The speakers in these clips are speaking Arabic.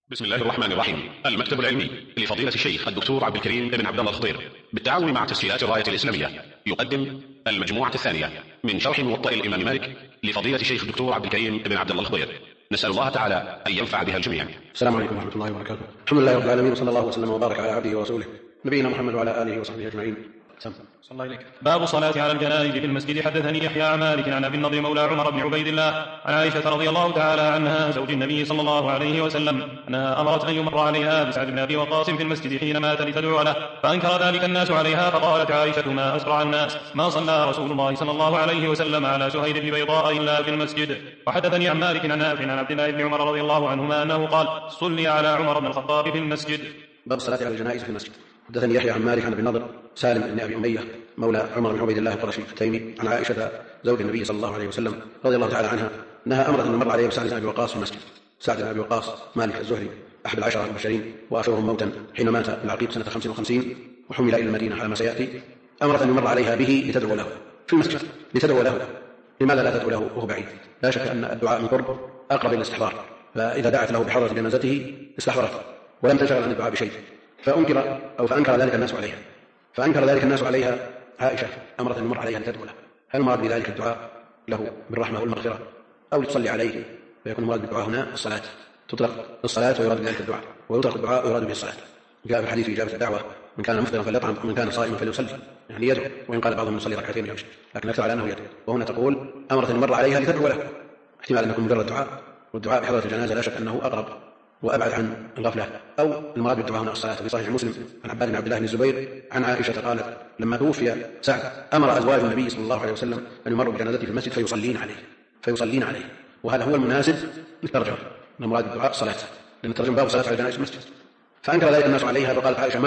بسم الله الرحمن الرحيم. المكتب العلمي لفضيلة الشيخ الدكتور عبد الكريم بن عبد الله الخضير بالتعاون مع تسجيلات الراية الإسلامية يقدم المجموعة الثانية من شرح موطأ الإمام مالك لفضيلة الشيخ الدكتور عبد الكريم بن عبد الله الخضير. نسأل الله تعالى أن ينفع بها الجميع. السلام عليكم ورحمة الله وبركاته. الحمد لله رب العالمين، وصلى الله وسلم وبارك على عبده ورسوله نبينا محمد وعلى آله وصحبه أجمعين. صلى الله عليك. باب صلاة على الجنائز في المسجد. حدثني يحيى عن مالك عن أبي النضر مولى عمر بن عبيد الله عن عائشة رضي الله تعالى عنها زوج النبي صلى الله عليه وسلم أنها أمرت أن يمر عليها بسعد بن أبي وقاص في المسجد حين مات لتدعو له، فأنكر ذلك الناس عليها، فقالت عائشة: ما أسرع الناس، ما صلى رسول الله صلى الله عليه وسلم على سهيل بن بيضاء إلا في المسجد. وحدثني عن مالك عن نافع عن عبد الله بن عمر رضي الله عنهما أنه قال: صلي على عمر بن الخطاب في المسجد. باب الصلاة على الجنائز في المسجد. حدثني يحيى عن مالك عن ابي النضر سالم بن ابي اميه مولى عمر بن عبيد الله القرشي التيمي عن عائشه زوج النبي صلى الله عليه وسلم رضي الله تعالى عنها انها امرت ان يمر عليه بسعد بن ابي وقاص في المسجد. سعد بن ابي وقاص مالك الزهري احد العشره المبشرين واشهرهم موتا حين مات بالعقيق سنه 55 وحمل الى المدينه على ما سياتي. امرت ان يمر عليها به لتدعو له في المسجد، لتدعو له. لماذا لا تدعو له وهو بعيد؟ لا شك ان الدعاء من قرب اقرب الى الاستحضار، فاذا دعت له بحضره جنازته استحضرته ولم تنشغل عن الدعاء بشيء. فأنكر ذلك الناس عليها. عائشة أمرت أن يمر عليها لتدعو له. هل المراد بذلك الدعاء له بالرحمة والمغفرة أو لتصلي عليه؟ فيكون المراد بالدعاء هنا الصلاة. تطلق الصلاة ويراد بذلك الدعاء، ويطلق الدعاء ويراد به الصلاة. جاء في الحديث في إجابة الدعوة: من كان مفطرا فليطعم ومن كان صائما فليصلي، يعني يدعو، وإن قال بعضهم يصلي ركعتين يمشي، لكن أكثر على أنه يدعو. وهنا تقول أمرت أن يمر عليها لتدعو له، احتمال أن يكون مجرد دعاء، والدعاء بحضرة الجنازة لا شك أنه أقرب وأبعد عن الغفلة. أو المراد بالدعاء هنا الصلاة. في صحيح مسلم عن عباد بن عبد الله بن الزبير عن عائشة قالت: لما توفي سعد أمر أزواج النبي صلى الله عليه وسلم أن يمروا بجنازته في المسجد فيصلين عليه. وهذا هو المناسب للترجمة، المراد بالدعاء الصلاة، لأن الترجمة باب الصلاة على الجنائز في المسجد. فأنكر ذلك الناس عليها، فقالت عائشة: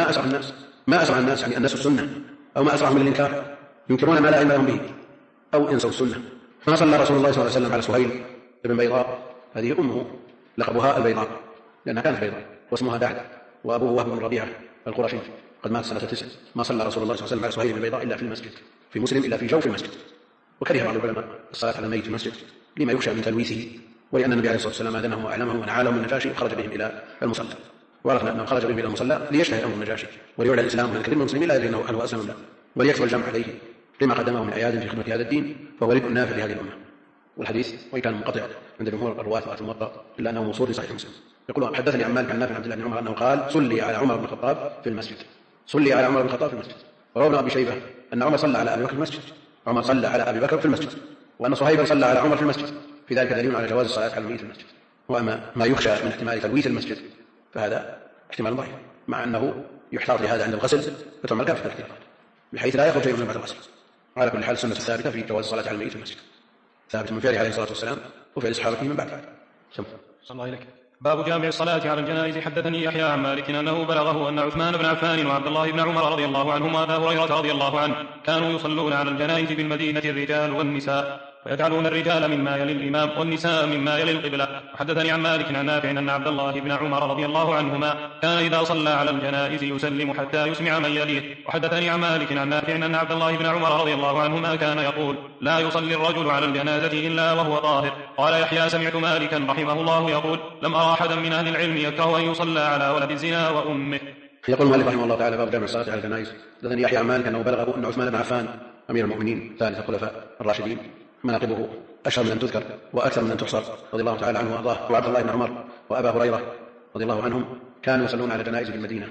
ما أسرع الناس يعني الناس السنة، أو ما أسرعهم من الإنكار، ينكرون ما لا علم لهم به أو ينسوا السنة. ما صلى رسول الله صلى الله عليه وسلم على سهيل بن بيضاء، هذه أمه لقبها البيضاء لأنها كانت بيضاء، واسمها بعد، وأبوه وهب بن ربيعة القرشي قد مات سنة 9. ما صلى رسول الله صلى الله عليه وسلم على سهيل بن بيضاء إلا في المسجد، في مسلم إلا في جوف المسجد. وكره بعض العلماء الصلاة على الميت في المسجد لما يخشى من تلويثه، ولأن النبي عليه الصلاة والسلام أذنه وأعلمه ونعالهم من النجاشي وخرج بهم إلى المصلى، وعرفنا أنه خرج بهم إلى المصلى ليشتهي أمر النجاشي وليعلى الإسلام من كثير من المسلمين لا يدري أنه أسلم له، وليكثر الجمع عليه لما قدمه من أياد في خدمة هذا الدين، فهو ربء نافع لهذه الأمة. والحديث وإن كان منقطع عند جمهور الرواة الموطأ إلا أنه موصول في صحيح مسلم. يقول: حدثني عن مالك عن نافع عن عبد الله بن عمر أنه قال: صلي على عمر بن الخطاب في المسجد. صلي على عمر بن الخطاب في المسجد. وروى ابن أبي شيبة أن عمر صلى على أبي بكر في المسجد، عمر صلى على أبي بكر في المسجد، وأن صهيبا صلى على عمر في المسجد. في ذلك دليل على جواز الصلاة على الميت في المسجد. وأما ما يخشى من احتمال تلويث المسجد فهذا احتمال ضعيف، مع أنه يحتاط لهذا عند الغسل فتعمل كافة الاحتياطات بحيث لا يخرج شيء من بعد الغسل. على كل حال السنة الثابتة في جواز الصلاة على الميت في المسجد ثابت من فعله عليه الصلاة والسلام وفعل صحابته من بعده. صلى الله عليه. باب جامع الصلاة على الجنائز. حدثني يحيى عن مالك أنه بلغه أن عثمان بن عفان وعبد الله بن عمر رضي الله عنهما وأبا هريرة رضي الله عنه كانوا يصلون على الجنائز بالمدينة الرجال والنساء، ويجعلون الرجال مما يلي الإمام والنساء مما يلي القبلة. وحدثني عن مالك عن نافع أن عبد الله بن عمر رضي الله عنهما كان إذا صلى على الجنائز يسلم حتى يسمع من يليه. وحدثني عن مالك عن نافع أن عبد الله بن عمر رضي الله عنهما كان يقول: لا يصلي الرجل على الجنازة إلا وهو طاهر. قال يحيى: سمعت مالكا رحمه الله يقول: لم أرى أحدا من أهل العلم يكره أن يصلى على ولد الزنا وأمه. يقول مالك رحمه الله تعالى: باب جامع الصلاة على الجنائز. حدثني يحيى عن مالك أنه بلغه أن عثمان بن عفان أمير المؤمنين ثالث الخلفاء الراشدين مناقبه أشهر من أن تذكر وأكثر من أن تحصر رضي الله تعالى عنه وأرضاه، وعبد الله بن عمر وأبا هريرة رضي الله عنهم كانوا يصلون على جنائز بالمدينة،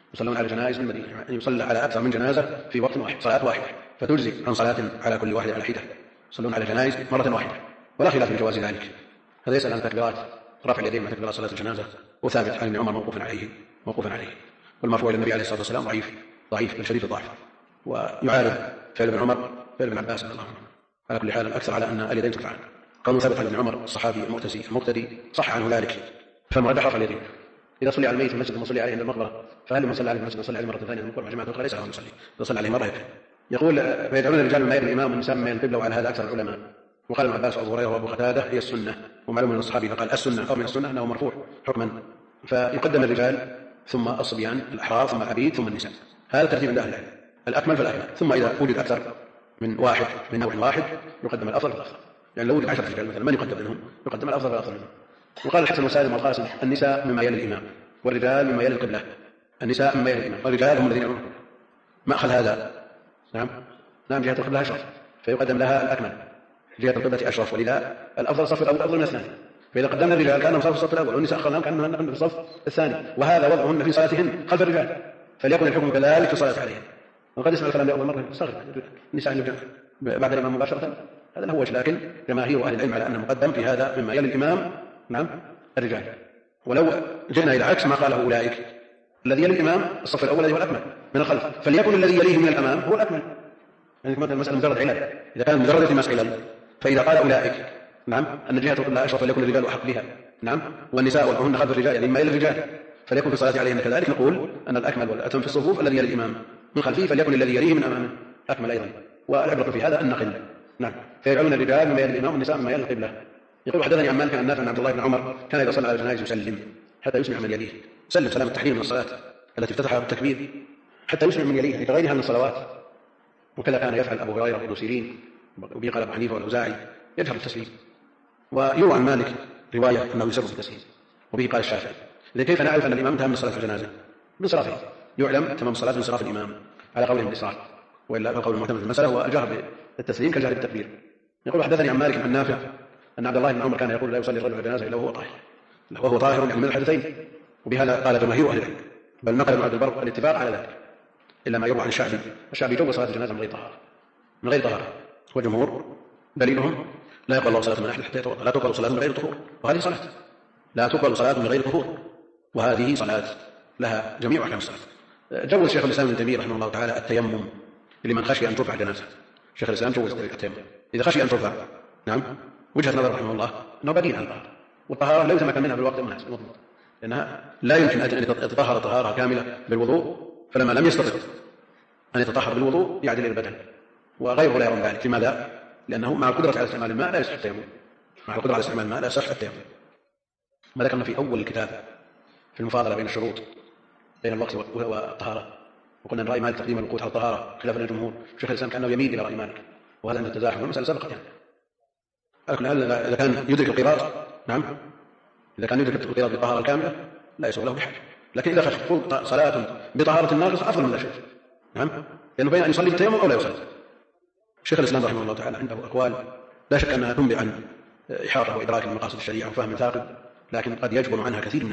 يعني يصلى على أكثر من جنازة في وقت واحد، صلاة واحدة، فتجزي عن صلاة على كل واحد على حدة. يصلون على جنائز مرة واحدة ولا خلاف في جواز ذلك. هذا يسأل عن تكبيرات رفع اليدين مع تكبيرات صلاة الجنازة، وثابت عن ابن عمر موقوفا عليه، والمرفوع إلى النبي عليه الصلاة والسلام ضعيف بل شديد الضعف، ويعارض فعل ابن عمر فعل ابن عباس رضي الله عنه. على كل حال الأكثر على أن اليدين ترفعان. قول ثابت عن ابن عمر الصحابي المقتدي صح عنه ذلك، فالمرجح رفع اليدين. إذا صلي على الميت في المسجد وصلي عليه عند المقبرة، فهل من صلى عليه في المسجد وصلي عليه مرة ثانية من مع جماعة أخرى ليس له أن يصلي، إذا صلى عليه مرة يكفي. يقول: فيجعلون الرجال مما يلي الإمام والنساء مما يلي القبلة، وعلى هذا أكثر العلماء. وقال ابن عباس وأبو هريرة وأبو قتادة: هي السنة. ومعلوم من الصحابي فقال السنة أو من السنة أنه مرفوع حكما، فيقدم الرجال ثم الصبيان الأحرار ثم العبيد ثم النساء، هذا الترتيب عند أهل العلم الأكمل فالأكمل. ثم إذا وجد أكثر من واحد من نوع واحد يقدم الأفضل فالأفضل، يعني لو وجد 10 رجال مثلا من يقدم منهم؟ يقدم الأفضل فالأفضل منهم. وقال الحسن وسالم والقاسم النساء مما يلي الإمام والرجال مما يلي القبلة. النساء مما يلي الإمام والرجال هم الذين يلون. ما أخذ هذا؟ نعم جهة القبلة أشرف فيقدم لها الأكمل، جهة القبلة أشرف، ولذا الأفضل الصف الأول أفضل من الثاني. فإذا قدمنا الرجال كأنهم صاروا في الصف الأول والنساء أخرناهم كأنهم في الصف الثاني، وهذا وضعهن في صلاتهن خلف الرجال، فليكن الحكم كذلك في الصلاة عليهن. وقد يسمع الكلام لأول مرة صغر النساء بعد الإمام مباشرة، هذا هو، لكن جماهير أهل العلم على أنه مقدم في هذا مما يلي الإمام نعم الرجال. ولو جئنا إلى عكس ما قاله أولئك، الذي يلي الإمام الصف الأول هو الأكمل من الخلف، فليكن الذي يليه من الأمام هو الأكمل. يعني كما المسألة مجرد علل، إذا كان مجرد التماس علل، فإذا قال أولئك نعم أن جهة القبلة أشرف فليكن الرجال أحق بها نعم والنساء وهن خلف الرجال يعني ما يلي الرجال فليكن في الصلاة عليهن كذلك، نقول أن الأكمل والأتم في الصفوف الذي يلي الإمام من خلفه فليكن الذي يليه من أمامه أكمل أيضا. والعبرة في هذا النقل نعم، فيجعلون الرجال مما يلي الإمام والنساء مما يلي القبلة. يقول حدثني عن مالك عن نافع عن عبد الله بن عمر كان إذا صلى على الجنائز يسلم حتى يسمع من يليه، سلم سلام التحريم من الصلاة التي افتتحها بالتكبير حتى يسمع من يليه كغيرها من الصلوات. وكذا كان يفعل أبو هريرة وابن سيرين وبه قال أبو حنيفة والأوزاعي يجهر التسليم. ويروى عن مالك رواية أنه يسر في التسليم، وبه قال الشافعي. إذا كيف نعرف أن الإمام انتهى من صلاة الجنازة؟ من صلاته يعلم تمام الصلاة من صلاة الإمام على قولهم بالإسراء، وإلا فالقول المعتمد في المسألة هو الجهر بالتسليم كالجهر بالتكبير. يقول حدثني عن مالك عن نافع أن عبد الله بن عمر كان يقول لا يصلي الرجل الجنازة إلا وهو طاهر يعني من الحدثين، وبهذا قال جماهير أهل العلم، بل نقل ابن عبد البر الاتفاق على ذلك، إلا ما يروى عن الشعبي جوز صلاة الجنازة من غير طهارة والجمهور دليلهم لا يقبل الله صلاة من أحد حتى يتوضأ، لا تقبل صلاة من غير طهور، وهذه صلاة لا تقبل صلاة من غير طهور، وهذه صلاة لها جميع أحكام الصلاة. جوز شيخ الإسلام ابن تيمية رحمه الله تعالى التيمم لمن خشي أن ترفع جنازة. شيخ الإسلام جوز التيمم إذا خشي أن ترفع نعم، وجهة نظر رحمه الله أنه بديل عن الطهارة، والطهارة لا يتمكن منها بالوقت المناسب المضبوط، لأنها لا يمكن أن يتطهر طهارة كاملة بالوضوء، فلما لم يستطع أن يتطهر بالوضوء يعدل إلى البدن، وغيره لا يرون ذلك. لماذا؟ لأنه مع القدرة على استعمال الماء لا يصح التيمم، مع القدرة على استعمال الماء لا يصح التيمم. ما ذكرنا في أول الكتاب في المفاضلة بين الشروط بين الوقت والطهارة، وقلنا أن رأي مالك تقديم الوقوت على الطهارة خلافا للجمهور. شيخ الإسلام كأنه يميل إلى رأي مالك، وهذا عند التزاحم والمسألة سبقت يعني. إذا كان يدرك القراط نعم، إذا كان يدرك القراط بالطهارة الكاملة لا يسوغ له بحاجة، لكن إذا خشي صلاة بطهارة ناقصة أفضل من لا شيء نعم، لأنه بين أن يصلي بالتيمم أو لا يصلي. شيخ الإسلام رحمه الله تعالى عنده أقوال لا شك أنها تنبئ عن إحاطة وإدراك لمقاصد الشريعة وفهم ثاقب، لكن قد يجبن عنها كثير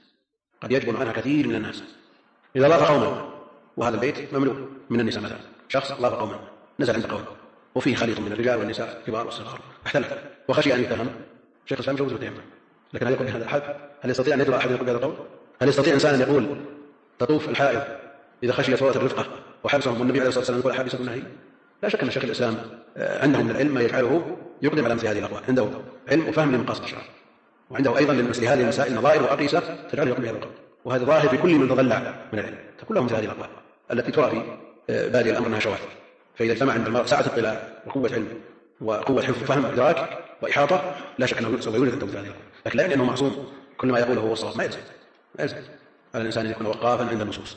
من الناس. إذا ضاف قوما، وهذا البيت مملوء من النساء مثلا، شخص ضاف قوما نزل عند قوم وفيه خليط من الرجال والنساء كبار والصغار اختلف وخشي أن يتهم، شيخ الإسلام جوز التيمم، لكن هل يقول بهذا الحد؟ هل يستطيع أن يجرؤ أحد يقول بهذا القول؟ هل يستطيع إنسان أن يقول تطوف الحائض إذا خشي صورة الرفقة وحبسهم والنبي عليه الصلاة والسلام يقول حابس النهي؟ لا شك أن شيخ الإسلام عنده من العلم ما يجعله يقدم على مثل هذه الأقوال، عنده علم وفهم لمقاصد الشرع، وعنده أيضا لمثل هذه المسائل نظائر وأقيسة تجعله يقول بهذا القول، وهذا ظاهر في كل من تضلع من العلم، تكون له مثل هذه الأقوال التي ترى في بادئ الأمر أنها شواذ. فإذا اجتمع عند المرء سعة اطلاع وقوة علم وقوة حفظ وفهم وإدراك وإحاطة، لا شك أنه سوف يولد عنده مثل هذه الأقوال، لكن لا يعني أنه معصوم كل ما يقوله هو الصواب، ما يلزم على الإنسان أن يكون وقافا عند النصوص،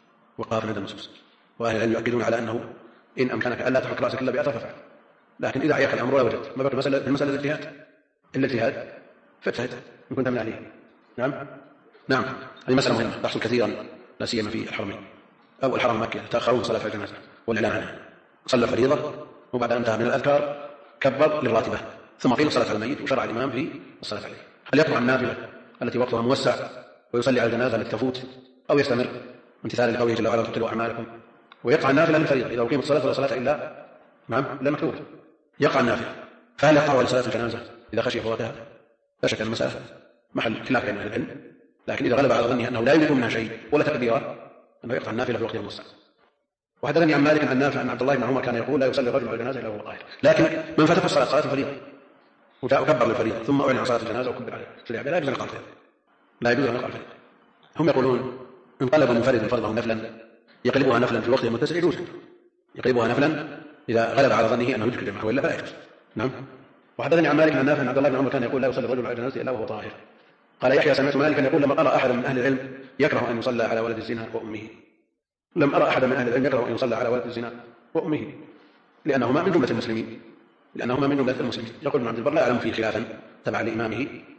وأهل العلم يؤكدون على أنه إن أمكنك ألا تحك رأسك إلا بأثر فافعل، لكن إذا عياك الأمر ولا وجدت ما بقى المسألة الاجتهاد فاجتهد إن كنت من أهله. نعم هذه مسألة مهمة تحصل كثيرا لا سيما في الحرمين أو الحرم مكة، تأخرون صلاة الجنازة والإعلان عنها، صلى فريضة وبعد أن انتهى من الأذكار كبر للراتبة ثم قيل الصلاة على الميت وشرع الإمام في الصلاة عليه. هل يقطع النافلة التي وقتها موسع ويصلي على الجنازة التي تفوت، أو يستمر امتثالا لقوله جل وعلا تبطلوا أعمالكم، ويقطع النافلة للفريضة إذا أقيمت الصلاة فلا صلاة إلا مكتوبة، يقطع النافلة، فهل يقطع لصلاة الجنازة إذا خشي فواتها؟ لا شك أن المسألة محل خلاف بين أهل العلم، لكن إذا غلب على ظنه أنه لا يملك منها شيء ولا تقديرا أنه يقطع النافلة في وقت الموسع. وحدثني عن مالك عن نافع أن عبد الله بن عمر كان يقول لا يصلي الرجل على الجنازة إلا وهو قائل، لكن من فاتته صلاة الفريضة وكبر للفريضة ثم أعلن عن صلاة الجنازة وكبر عليه لا يجوز أن يقطع الفريضة، لا يجوز أن يقطع الفريضة. هم يقولون إن طلب منفرد فرضه نفلا يقلبها نفلا في الوقت المتسع يجوز، يقلبها نفلا إذا غلب على ظنه أنه يدرك الجماعة وإلا فلا يجوز. نعم. وحدثني عن مالك عن نافع أن عبد الله بن عمر كان يقول لا يصلي الرجل على الجنازة إلا وهو طاهر. قال يحيى سمعت مالكا يقول لما أرى أحد من أهل العلم يكره أن يصلى على ولد الزنا وأمه، لم أرى أحد من أهل العلم يكره أن يصلى على ولد الزنا وأمه لأنهما من جملة المسلمين، يقول ابن عبد البر لا أعلم فيه خلافا تبع لإمامه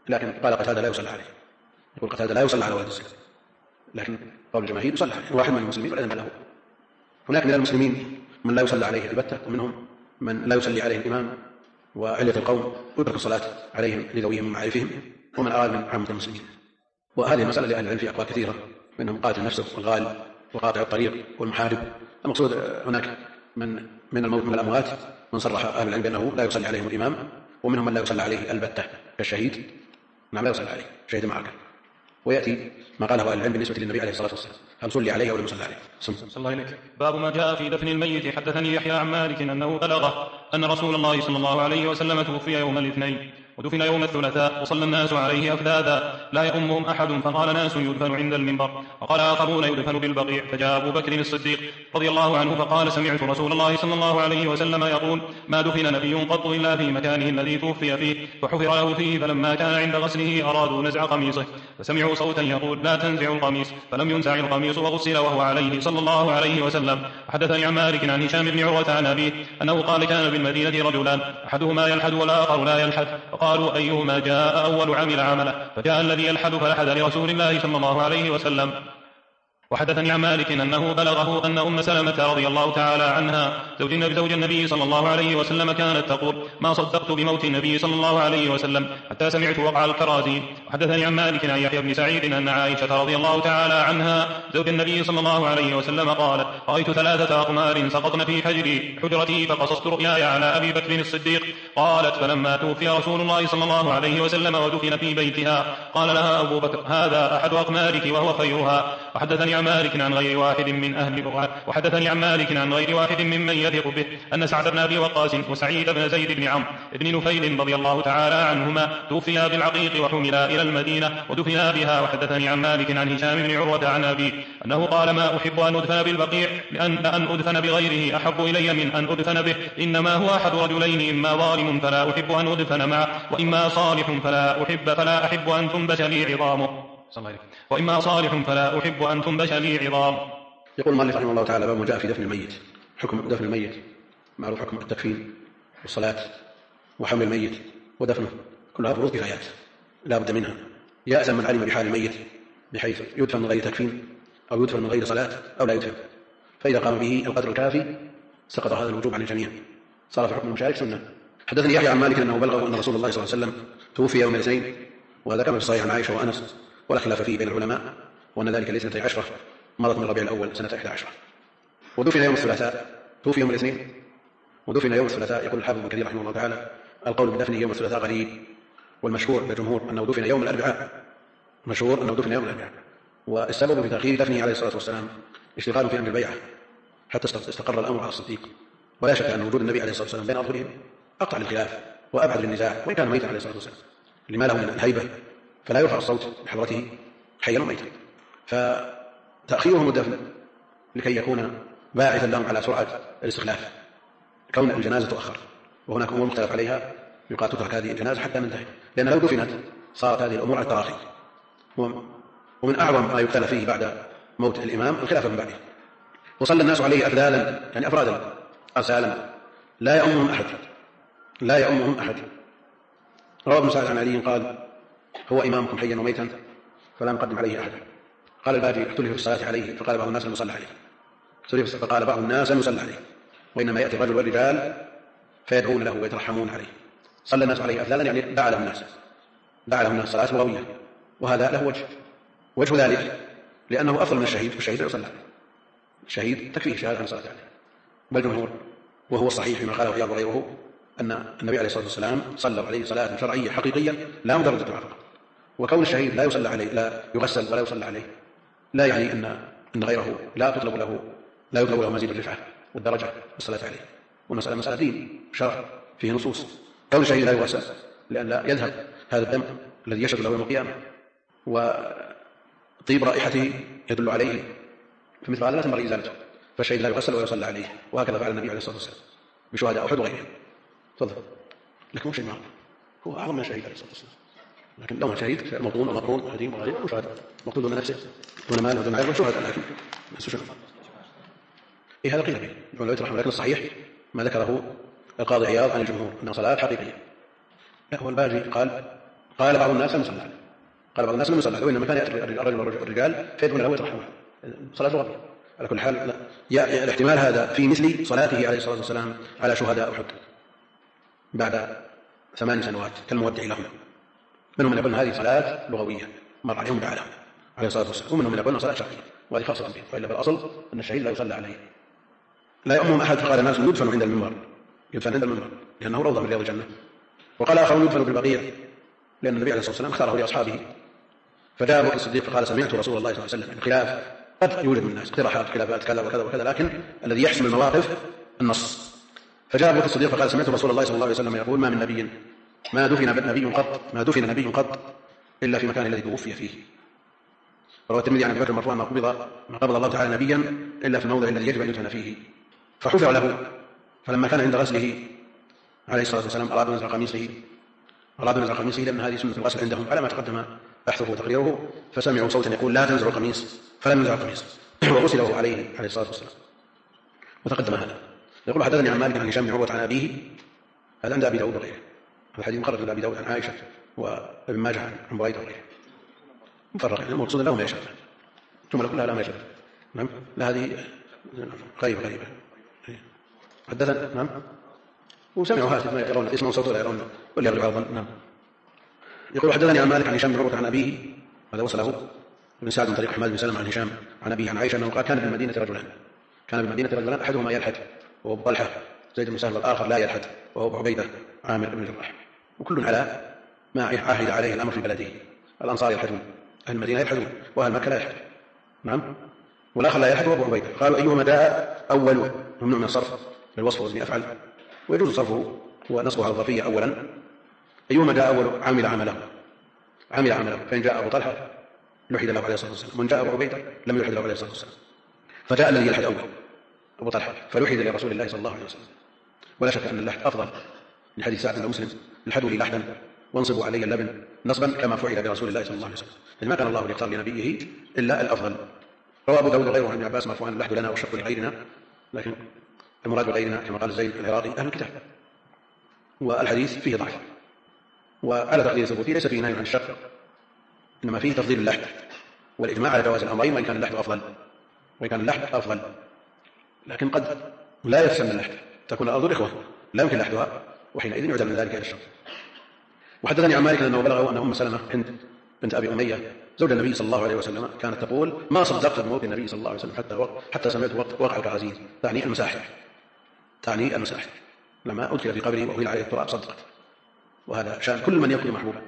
لكن قال قتادة لا يصلى عليه، يقول قتادة لا يصلى على ولد الصغير، لكن قول الجماهير يصلى عليه، واحد من المسلمين ولا له. هناك من المسلمين من لا يصلى عليه البتة، ومنهم من لا يصلي عليه الإمام وعلة القوم ويترك الصلاة عليهم لذويهم من معارفهم، ومن أراد من عامة المسلمين. وهذه المسألة لأهل العلم في أقوال كثيرة، منهم قاتل نفسه والغال وقاطع الطريق والمحارب. المقصود هناك من الأموات من صرح أهل العلم بأنه لا يصلي عليهم الإمام، ومنهم من لا يصلى عليه البتة كالشهيد، نعم لا يصلى عليه شهيد المعركة. ويأتي ما قاله أهل العلم بالنسبة للنبي عليه الصلاة والسلام، هل صلي عليه أو لم يصلى عليه؟ صلى الله عليك. باب ما جاء في دفن الميت. حدثني يحيى عن مالك أنه بلغه أن رسول الله صلى الله عليه وسلم توفي يوم الاثنين ودفن يوم الثلاثاء، وصلى الناس عليه أفذاذا لا يؤمهم أحد، فقال ناس يدفن عند المنبر، وقال آخرون يدفن بالبقيع. فجاء أبو بكر الصديق رضي الله عنه فقال سمعت رسول الله صلى الله عليه وسلم يقول ما دفن نبي قط إلا في مكانه الذي توفي فيه، فحفر له فيه، فلما كان عند غسله أرادوا نزع قميصه فسمعوا صوتا يقول لا تنزعوا القميص، فلم ينزع القميص وغسل وهو عليه صلى الله عليه وسلم. حدثني عن مالك عن هشام بن عروة عن أبيه أنه قال كان بالمدينة رجلان أحدهما يلحد والآخر لا يلحد، فقالوا أيهما جاء أول عمل عمله، فجاء الذي يلحد فلحد لرسول الله صلى الله عليه وسلم. وحدثني عن مالك أنه بلغه أن أم سلمة رضي الله تعالى عنها زوج النبي صلى الله عليه وسلم كانت تقول ما صدقت بموت النبي صلى الله عليه وسلم حتى سمعت وقع الكرازين. وحدثني عن مالك عن يحيى بن سعيد أن عائشة رضي الله تعالى عنها زوج النبي صلى الله عليه وسلم قالت رأيت 3 أقمار سقطن في حجرتي فقصصت رؤياي على أبي بكر الصديق. قالت فلما توفي رسول الله صلى الله عليه وسلم ودفن في بيتها قال لها أبو بكر هذا أحد أقمارك وهو خيرها. وحدثني عن مالك عن غير واحد ممن يثق به أن سعد بن أبي وقاص وسعيد بن زيد بن عمرو بن نفيل رضي الله تعالى عنهما توفيا بالعقيق وحملا إلى المدينة ودفنا بها. وحدثني عن مالك عن هشام بن عروة عن أبيه أنه قال ما أحب أن أدفن بالبقيع لأن أدفن بغيره أحب إلي من أن أدفن به، إنما هو أحد رجلين إما ظالم فلا أحب أن أدفن معه، وإما صالح فلا أحب أن تنبش لي عظامه. وإما صالح فلا أحب أن تنبش لي عظام. يقول المؤلف رحمه الله تعالى باب جاء في دفن الميت. حكم دفن الميت معروف، حكم التكفين والصلاة وحمل الميت ودفنه، كلها فروض كفايات لا بد منها. يأثم من علم بحال الميت بحيث يدفن من غير تكفين أو يدفن من غير صلاة أو لا يدفن، فإذا قام به القدر الكافي سقط هذا الوجوب عن الجميع، صار في حكم المشارك سنة. حدثني يحيى عن مالك أنه بلغه أن رسول الله صلى الله عليه وسلم توفي يوم الاثنين، وهذا كما في الصحيح عن عائشة وأنس ولا خلاف فيه بين العلماء، وأن ذلك لسنة 10 مرت من ربيع الأول سنة 11. ودفن يوم الثلاثاء، توفي يوم الاثنين ودفن يوم الثلاثاء. يقول الحافظ ابن كثير رحمه الله تعالى القول بدفنه يوم الثلاثاء قليل، والمشهور للجمهور أنه دفن يوم الأربعاء، والسبب في تأخير دفنه عليه الصلاة والسلام اشتغال في أمر البيعة حتى استقر الأمر على الصديق. ولا شك أن وجود النبي عليه الصلاة والسلام بين أظهرهم أقطع للخلاف وأبعد للنزاع، وإن كان ميتا عليه الصلاة والسلام لما له من الهيبة فلا يرفع الصوت بحضرته حيا وميتا، فتأخيرهم الدفن لكي يكون باعثا لهم على سرعة الاستخلاف كون الجنازة تؤخر. وهناك أمور مختلف عليها يقال تترك هذه الجنازة حتى ننتهي، لأن لو دفنت صارت هذه الأمور على التراخي. ومن أعظم ما يختلف فيه بعد موت الإمام الخلافة من بعده. وصلى الناس عليه أفذالا يعني أفرادا أرسالا لا يؤمهم أحد. روى ابن سعد عن علي قال هو إمامكم حيا وميتا فلا نقدم عليه أحدا. قال الباجي اختلف في الصلاة عليه فقال بعض الناس لم يصلى عليه، فقال بعض الناس لم يصلى عليه، وإنما يأتي الرجل والرجال فيدعون له ويترحمون عليه. صلى الناس عليه أفذالا يعني دعا لهم الناس صلاة لغوية، وهذا له وجه ذلك لأنه أفضل من الشهيد، والشهيد لا يصلى عليه، الشهيد تكفيه شهادة عن الصلاة عليه. بل جمهور وهو الصحيح فيما قاله عياض وغيره أن النبي عليه الصلاة والسلام صلى عليه صلاة شرعية حقيقية لا مجرد التوافق. وكون الشهيد لا يصلى عليه، لا يغسل ولا يصلى عليه، لا يعني أن غيره لا يطلب له مزيد الرفعة والدرجة والصلاة عليه. والمسألة مسألة دين شرع فيه نصوص. كون الشهيد لا يغسل لأن لا يذهب هذا الدم الذي يشهد له يوم القيامة وطيب رائحته يدل عليه، فمثل هذا لا تنبغي إزالته، فالشهيد لا يغسل ولا يصلى عليه. وهكذا فعل النبي عليه الصلاة والسلام بشهداء أحد وغيرهم. تفضل. لكن مو شيء معروف، هو أعظم من الشهيد عليه الصلاة والسلام، لكن لو شهيد مطعون ومطعون هديم وغيره وشهداء مقتول دون نفسه دون مال ودون عيب وشهداء، لكن هذا قيل به ابن العيد رحمه. لكن الصحيح ما ذكره القاضي عياض عن الجمهور أنها صلاة حقيقية. لا، هو الباجي قال قال بعض الناس لم يصلى عليه، قال بعض الناس لم يصلى عليه، وإنما كان يأتي الرجل والرجال فيدعون له ويطرحونه، صلاة غير. على كل حال الاحتمال هذا في مثل صلاته عليه الصلاة والسلام على شهداء أحد بعد 8 سنوات كالمودع لهم. منهم من يقول هذه صلاة لغوية مر عليهم بعدها عليه الصلاة والسلام، ومنهم من يقول صلاة شرعية، وهذه خاصة به، وإلا بالأصل أن الشهيد لا يصلى عليه. لا يؤمن أحد، فقال الناس يدفن عند المنبر، يدفن عند المنبر لأنه روضة من رياض الجنة. وقال آخر يدفن بالبقيع لأن النبي عليه الصلاة والسلام اختاره لأصحابه. فجاء أبو بكر الصديق فقال سمعت رسول الله صلى الله عليه وسلم. الخلاف قد يوجد من الناس اقتراحات خلافات كذا وكذا وكذا، لكن الذي يحسم المواقف النص. فجاء أبو بكر الصديق فقال سمعت رسول الله صلى الله عليه وسلم يقول ما دفن نبي قط إلا في مكان الذي توفي فيه. روى الترمذي عن ابي بكر مرفوعا ما قبض الله تعالى نبيا الا في الموضع الذي يجب ان يدفن فيه، فحفر له. فلما كان عند غسله عليه الصلاه والسلام اراد نزع قميصه لان هذه سنه الغسل عندهم على ما تقدم بحثه وتقريره، فسمعوا صوتا يقول لا تنزع القميص، فلم ينزع القميص وغسله عليه الصلاه والسلام. وتقدم هذا. يقول حدثني عن مالك عن هشام بن عروه عن ابيه، هذا عند ابي داود وغيره، هذا الحديث مخرج عند ابي داود عن عائشه وابن ماجه عن بريده وغيره، مفرق يعني المقصود له ما يشاء، جمله كلها لا ما يشاء. نعم، لا هذه غريبه حدثنا. نعم، وسمعوا هاتف ما يرون اسمه صوته لا يرون ولا يرجع عرضا. نعم. يقول حدثني عن مالك عن هشام بن عروه عن ابيه، هذا وصله ابن سعد من طريق احمد بن سلمة عن هشام عن ابيه عن عائشه انه قال كان بالمدينه رجلان احدهما يلحد وهو طلحه زيد بن سهل، والآخر لا يلحد وهو أبو عبيدة عامر بن الجراح، وكل على ما عاهد عليه الأمر في بلده. الأنصار يلحدون، أهل المدينة يلحدون، وأهل مكة لا يلحد. نعم. والآخر لا يلحد وهو أبو عبيدة. قالوا أيهما جاء أول، ممنوع من الصرف للوصف وزن أفعل، ويجوز صرفه ونصبه على الظرفية أولا. أيهما جاء أول عمل عمله، فإن جاء أبو طلحة لحد له عليه الصلاة والسلام، ومن جاء أبو عبيدة لم يلحد له عليه الصلاة والسلام. فجاء الذي يلحد أول أبو طلحة فلحد لرسول الله صلى الله عليه وسلم. ولا شك أن اللحد أفضل، لحديث سعد بن مسلم الحدوا لي لحدا وانصبوا علي اللبن نصبا كما فعل برسول الله صلى الله عليه وسلم، يعني ما كان الله ليختار لنبيه إلا الأفضل. روى أبو داود وغيره عن ابن عباس مرفوعا اللحد لنا والشق لغيرنا، لكن المراد بغيرنا كما قال الزيد العراقي أهل الكتاب، والحديث فيه ضعف. وعلى تقدير ثبوته ليس فيه نهي عن الشق، إنما فيه تفضيل اللحد والإجماع على جواز الأمرين، وإن كان اللحد أفضل، لكن قد لا يفسد اللحد، تكون الأرض الإخوة لا يمكن لحدها، وحينئذ يعدل من ذلك إلى الشر. وحدثني عن مالك أنه بلغه أن أم سلمة بنت أبي أمية زوج النبي صلى الله عليه وسلم كانت تقول ما صدقت بموت النبي صلى الله عليه وسلم حتى سمعت وقع الكرازين، تعني المساحر لما أدخل في قبره وأهيل عليه التراب صدقت. وهذا شأن كل من يقضي محبوبا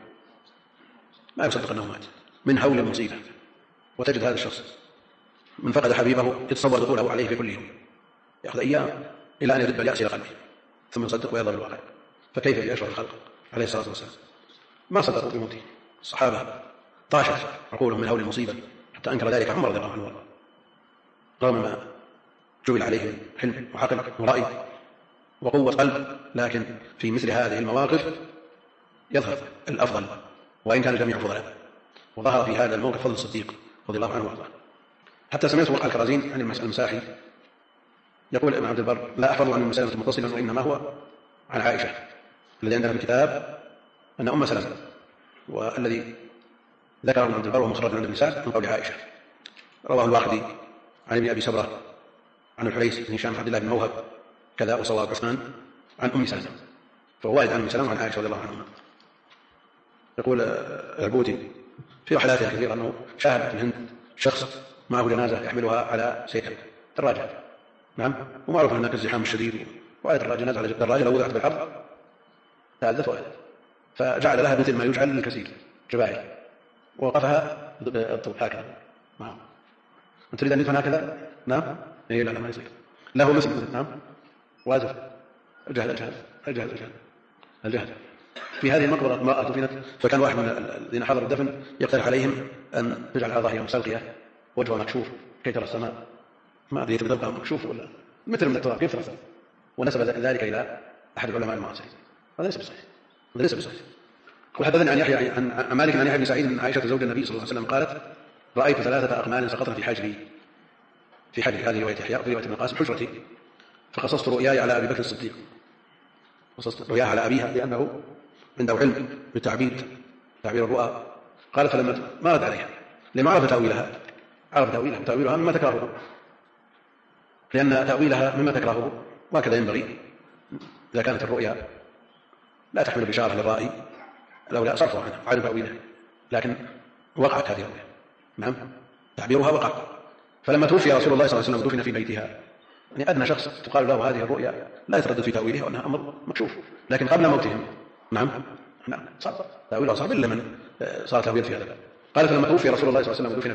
ما يصدق أنه مات من هول المصيبة. وتجد هذا الشخص من فقد حبيبه يتصور دخوله عليه في كل يوم، يأخذ أيام إلى أن يدب اليأس إلى قلبه ثم يصدق ويظهر الواقع. فكيف بأشرف الخلق عليه الصلاة والسلام ما صدقوا بموته؟ الصحابة طاشت عقولهم من هول المصيبة حتى أنكر ذلك عمر رضي الله عنه رغم ما جبل عليه حلم وعقل ورأي وقوة قلب، لكن في مثل هذه المواقف يظهر الأفضل وإن كان الجميع فضلاء. وظهر في هذا الموقف فضل الصديق رضي الله عنه وارضاه. حتى سمعت وقع الكرازين عن المساحي. يقول ابن عبد البر لا أحفظ عن المسألة متصلا، وإنما هو عن عائشة الذي عندنا في الكتاب أن أم سلمة، والذي ذكره ابن عبد البر ومخرج عند ابن سعد من قول عائشة. رواه الواقدي عن ابن أبي سبرة عن الحريث بن هشام عبد الله بن موهب كذا، وصواب عثمان عن أم سلمة، فهو وارد عن أم سلمة وعن عائشة رضي الله عنهما. يقول العبودي في رحلاتها كثيرا أنه شاهد في الهند شخص معه جنازة يحملها على سيكل دراجة. نعم، ومعروف هناك الزحام الشديد، وعلى الجنازة على الدراجة لو وضعت بالحرب تأذت وأذت، فجعل لها مثل ما يجعل للكسير جبائل ووقفها بالطول هكذا. نعم، أنت تريد أن يدفن هكذا؟ نعم، إيه لا ما يصير له مثل. نعم، وازف الجهل. في هذه المقبرة امرأة دفنت، فكان واحد من الذين حضروا الدفن يقترح عليهم أن تجعل على ظهرها مستلقية وجهها مكشوف كي ترى السماء، ما أدري تبقى مكشوف ولا متر من التراب كيف ترى السماء، ونسب ذلك إلى أحد العلماء المعاصرين. هذا ليس بصحيح. وحدثني عن يحيى عن مالك عن يحيى بن سعيد عن عائشة زوج النبي صلى الله عليه وسلم قالت رأيت 3 أقمال سقطن في حجري، في حجر هذه رواية يحيى، في رواية ابن القاسم حجرتي، فقصصت رؤياي على أبي بكر الصديق، قصصت رؤياي على أبيها لأنه عنده علم بالتعبيد تعبير الرؤى. قالت فلما ما رد عليها لما عرف تأويلها، تأويلها مما تكرهه، لأن تأويلها مما تكرهه، وهكذا ينبغي إذا كانت الرؤيا لا تحمل بشارة للرائي الأولى صرفها عنها عدم تأويلها، لكن وقعت هذه الرؤيا، نعم تعبيرها وقع. فلما توفي رسول الله صلى الله عليه وسلم ودفن في بيتها، يعني أدنى شخص تقال له هذه الرؤيا لا يتردد في تأويلها وأنها أمر مكشوف، لكن قبل موتهم نعم صار تأويلها صعب إلا من صار تأويل في هذا. قال فلما توفي رسول الله صلى الله عليه وسلم ودفن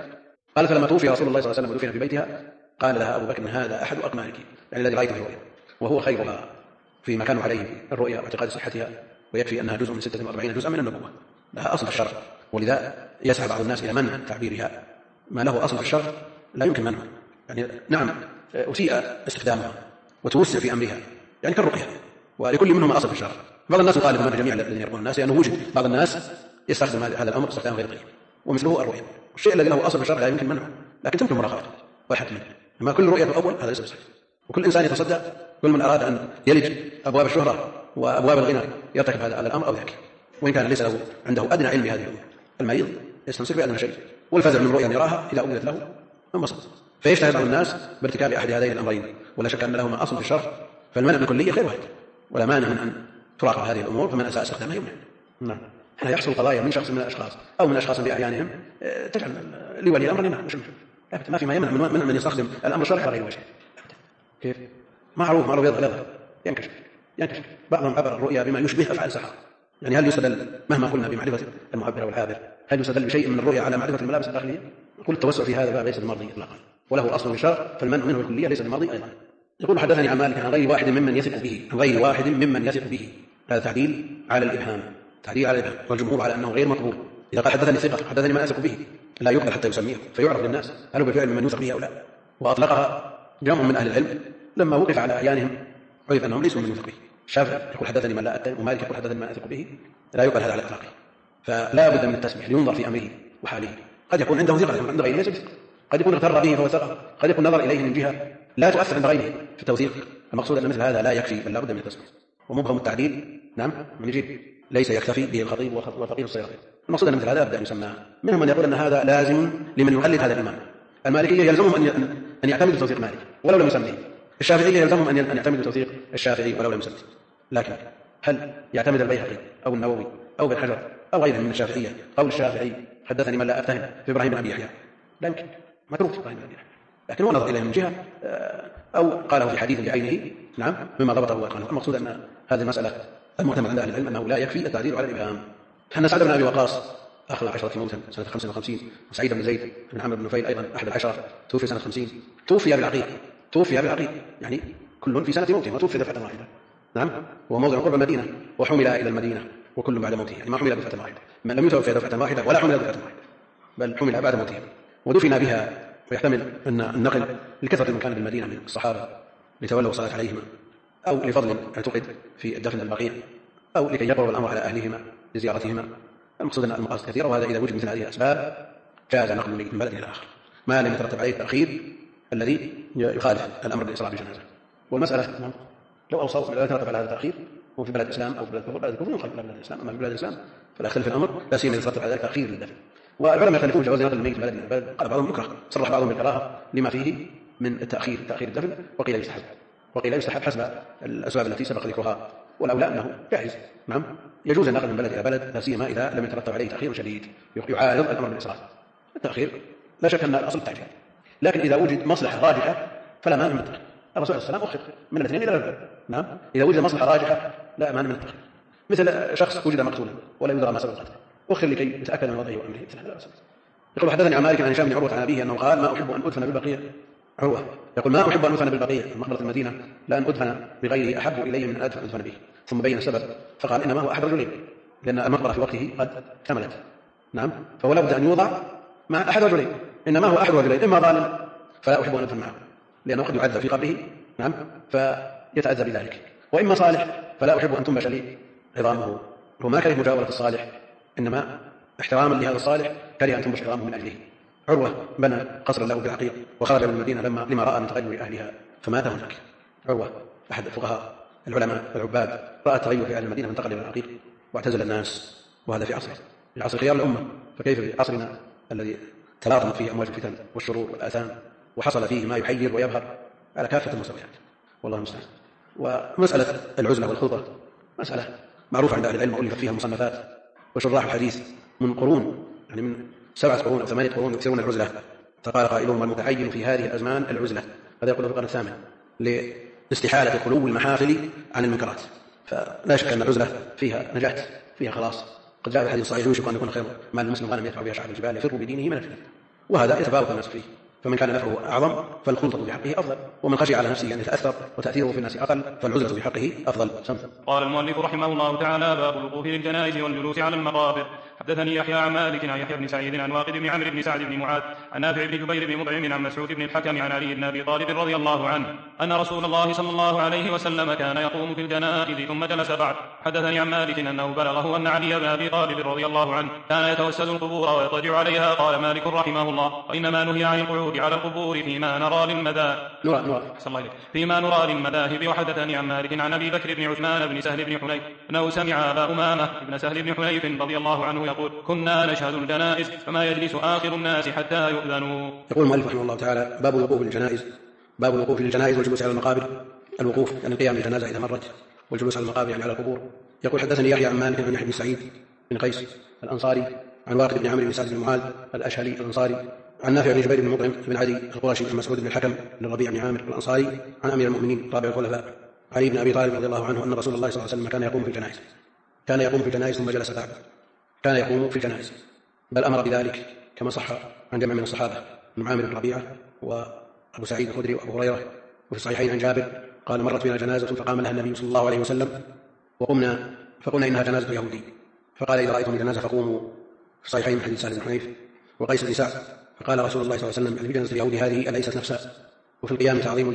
في بيتها، قال لها أبو بكر هذا أحد أقمارك، يعني الذي رأيته في الرؤيا، وهو خيرها فيما كانوا عليه الرؤيا واعتقاد صحتها، ويكفي أنها جزء من 46 جزءا من النبوة، لها أصل في الشرع، ولذا يسعى بعض الناس إلى منع تعبيرها. ما له أصل في الشرع لا يمكن منعه، يعني نعم أسيء استخدامها وتوسع في أمرها، يعني كالرؤيا، ولكل منهم أصل في الشرع. بعض الناس يطالب من جميع الذين يرقون الناس لأنه وجد بعض الناس يستخدم هذا الأمر استخدام غير طيب، ومثله الرؤيا. الشيء الذي له أصل في الشرع لا يمكن منعه، لكن تمكن مراقبته والحد منه. أما كل رؤية أول هذا ليس بصحيح، وكل إنسان يتصدى، كل من أراد أن يلج أبواب الشهرة وأبواب الغنى يرتكب هذا الأمر أو ذاك، وإن كان ليس له عنده أدنى علم بهذه الرؤيا. المريض يستنصر بأدنى شيء، والفزع من رؤيا يراها إذا أوجدت له انبسط، فيجتهد بعض الناس بارتكاب أحد هذين الأمرين، ولا شك أن لهما أصل في الشرع، فالمنع بالكلية خير واحد، ولا مانع من أن تراقب هذه الأمور، فمن أساء استخدامها يمنع. نعم هنا يحصل قضايا من شخص من الأشخاص أو من أشخاص بأعيانهم تجعل لولي الأمر يمنع، ما في ما يمنع من يستخدم الأمر الشرعي على غير وجه. كيف؟ معروف يظهر ينكشف بعضهم عبر الرؤيا بما يشبه أفعال السحرة، يعني هل يستدل مهما قلنا بمعرفة المعبر والعابر، هل يستدل بشيء من الرؤيا على معرفة الملابس الداخلية؟ يقول التوسع في هذا الباب ليس بمرضي إطلاقا، وله أصل في الشرع، فالمنع منه الكلية ليس بمرضي أيضا. يقول حدثني عن مالك عن غير واحد ممن يثق به، هذا تعديل على الإبهام، والجمهور على أنه غير مقبول. إذا قال حدثني ثقة حدثني من أثق به لا يقبل حتى يسميه فيعرف للناس هل هو بالفعل ممن يثق به أو لا. وأطلقها جمع من أهل العلم لما وقف على أعيانهم عرف أنهم ليسوا من يثق به. الشافعي يقول حدثني من لا أتهم، ومالك يقول حدثني من أثق به، لا يقبل هذا على إطلاقه. فلا بد من التسميح لينظر في أمره وحاله، قد يكون عنده ثقة عند غيره ليس بثقة، قد يكون اغتر به فهو ثقة، قد يكون نظر إليه من جهة لا تؤثر عند غيره في التوثيق. المقصود أن مثل هذا لا يكفي، بل لا بد من التسميح. ومبهم التعديل نعم من يجيب ليس يكتفي به الخطيب والفقيه الصيرفي. المقصود أن مثل هذا أبدأ يسمى. منهم من يقول أن هذا لازم لمن يقلد هذا الإمام. المالكية يلزمهم أن يعتمدوا توثيق مالك ولو لم يسميه. الشافعية يلزمهم أن يعتمدوا توثيق الشافعي ولو لم يسميه. لكن هل يعتمد البيهقي أو النووي أو ابن حجر أو غيرهم من الشافعية قول الشافعي حدثني من لا أفتهم في إبراهيم بن أبي يحيى؟ لا يمكن، متروك إبراهيم بن أبي يحيى، لكن هو نظر إليه من جهة أو قاله في حديث بعينه نعم مما ضبطه وأتقنه. المقصود أن هذه المسألة المعتمد عند أهل العلم أنه لا يكفي التعديل على الإبهام. أن سعد بن أبي وقاص أخذ 10 موتا سنة 55، وسعيد بن زيد بن عمرو بن نفيل أيضا أحد 10 توفي سنة 50، توفي بالعقيق يعني كل في سنة موته، وتوفي دفعة واحدة نعم، وموضع قرب المدينة، وحمل إلى المدينة وكل بعد موته، يعني ما حمل دفعة واحدة، من لم يتوفى دفعة واحدة ولا حمل دفعة واحدة، بل حمل بعد موته ودفن بها. ويحتمل أن النقل لكثرة المكان بالمدينة من الصحابة لتولوا الصلاة عليهما، أو لفضل اعتقد في الدفن البقيع، أو لكي يقرب الأمر على أهلهما لزيارتهما. المقصود أن المقاصد كثيرة، وهذا إذا وجد مثل هذه الأسباب جاز نقل من بلد إلى آخر ما لم يترتب عليه التأخير الذي يخالف الأمر بالإسراع بالجنازة. والمسألة لو أوصوا لا يترتب على هذا التأخير هو في بلد الإسلام أو في بلد الكفر يخالف بلد الإسلام، أما في بلد الإسلام فلا يختلف الأمر، لا سيما يترتب على ذلك تأخير للدفن. والعلماء يختلفون جواز نقل الميت من بلد إلى بلد، قال بعضهم يكره، صرح بعضهم بالكراهة لما فيه من تأخير الدفن، وقيل يستحب حسب الأسباب التي سبق ذكرها، والأولى أنه جائز نعم يجوز النقل من بلد إلى بلد، لا سيما إذا لم يترتب عليه تأخير شديد يعارض الأمر بالإسراف. التأخير لا شك أن الأصل التعجيل، لكن إذا وجد مصلحة راجحة فلا مانع من التأخير. الرسول عليه السلام أخر من الاثنين إلى البلد نعم، إذا وجد مصلحة راجحة لا مانع من التأخير. مثل شخص وجد مقتولا ولا يدرى ما سبب قتله، أخر لكي يتأكد من وضعه وأمره، مثل هذا الأصل. يقول حدثني عن مالك عن هشام بن عروة عن أبيه أنه قال ما أحب أن أدفن بالبقيع. عروة يقول ما أحب أن أدفن بالبقيع مقبرة المدينة، لأن أدفن بغيره أحب إلي من أن أدفن به. ثم بين السبب فقال إنما هو أحد رجلين، لأن المقبرة في وقته قد كملت نعم، فهو لا بد أن يوضع مع أحد رجلين، إنما هو أحد رجلين، إما ظالم فلا أحب أن أدفن معه لأنه قد يعذب في قبره نعم فيتأذى بذلك، وإما صالح فلا أحب أن تنبش لي عظامه. هو ما كره مجاورة الصالح، إنما احتراما لهذا الصالح كره أن تنبش عظامه من أجله. عروة بنى قصرا له بالعقيق وخرج من المدينة لما رأى من تغير أهلها فمات هناك. عروة أحد الفقهاء العلماء والعباد رأى تغير في أهل المدينة فانتقل إلى العقيق واعتزل الناس وهذا في عصر خيار الأمة، فكيف في عصرنا الذي تلاطمت فيه أمواج الفتن والشرور والآثام وحصل فيه ما يحير ويبهر على كافة المستويات، والله المستعان. ومسألة العزلة والخلطة مسألة معروفة عند أهل العلم، وألفت فيها مصنفات، وشراح الحديث من قرون، يعني من 7 قرون أو 8 قرون يكثرون العزلة. فقال قائلهم: والمتعين في هذه الأزمان العزلة. هذا يقول في القرن الثامن لاستحالة خلو المحافل عن المنكرات. فلا شك أن العزلة فيها نجاة، فيها خلاص. قد جاء في الحديث الصحيح: يوشك أن يكون خير مال المسلم غنم يدفع بها شعب الجبال يفر بدينه من الفتن. وهذا يتفاوت الناس فيه، فمن كان نفعه أعظم فالخلطة بحقه أفضل، ومن خشي على نفسه أن يتأثر وتأثيره في الناس أقل فالعزلة بحقه أفضل. قال المؤلف رحمه الله تعالى: باب الوقوف للجنائز والجلوس على المقابر. حدثني يحيى عن مالك عن يحيى بن سعيد عن واقد بن عمرو بن سعد بن معاذ عن نافع بن جبير بن مطعم عن مسعود بن الحكم عن علي بن أبي طالب رضي الله عنه أن رسول الله صلى الله عليه وسلم كان يقوم في الجنائز ثم جلس بعد. حدثني عن مالك أنه بلغه أن علي بن أبي طالب رضي الله عنه كان يتوسد القبور ويضطجع عليها. قال مالك رحمه الله: وإنما نهي عن القعود على القبور فيما نرى للمذاهب. وحدثني عن مالك عن أبي بكر بن عثمان بن سهل بن حنيف أنه سمع أبا أمامة بن سهل بن حنيف رضي الله عنه يقول: كنا نشهد الجنائز فما يجلس آخر الناس حتى يؤذنوا. يقول المؤلف رحمه الله تعالى: باب الوقوف للجنائز والجلوس على المقابر. الوقوف يعني القيام للجنازة إذا مرت، والجلوس على المقابر يعني على القبور. يقول: حدثني يحيى عن مالك عن يحيى بن سعيد بن قيس الأنصاري عن واقد بن عمرو بن سعد بن معاذ الأشهلي الأنصاري عن نافع بن جبير بن مطعم بن عدي القرشي عن مسعود بن الحكم بن الربيع بن عامر الأنصاري عن أمير المؤمنين رابع الخلفاء علي بن أبي طالب رضي الله عنه أن رسول الله صلى الله عليه وسلم كان يقوم في الجنائز ثم جلس بعد. كان يقوم في الجنائز، بل أمر بذلك كما صح عن جمع من الصحابة بن عامر بن ربيعة وأبو سعيد الخدري وأبو هريرة. وفي الصحيحين عن جابر قال: مرت بنا جنازة فقام لها النبي صلى الله عليه وسلم فقلنا إنها جنازة يهودي، فقال: إذا رأيتم الجنازة فقوموا. في الصحيحين من حديث سالم بن حنيف وقيس بن سعد فقال رسول الله صلى الله عليه وسلم: في جنازة اليهودي هذه أليست نفسا؟ وفي القيام تعظيم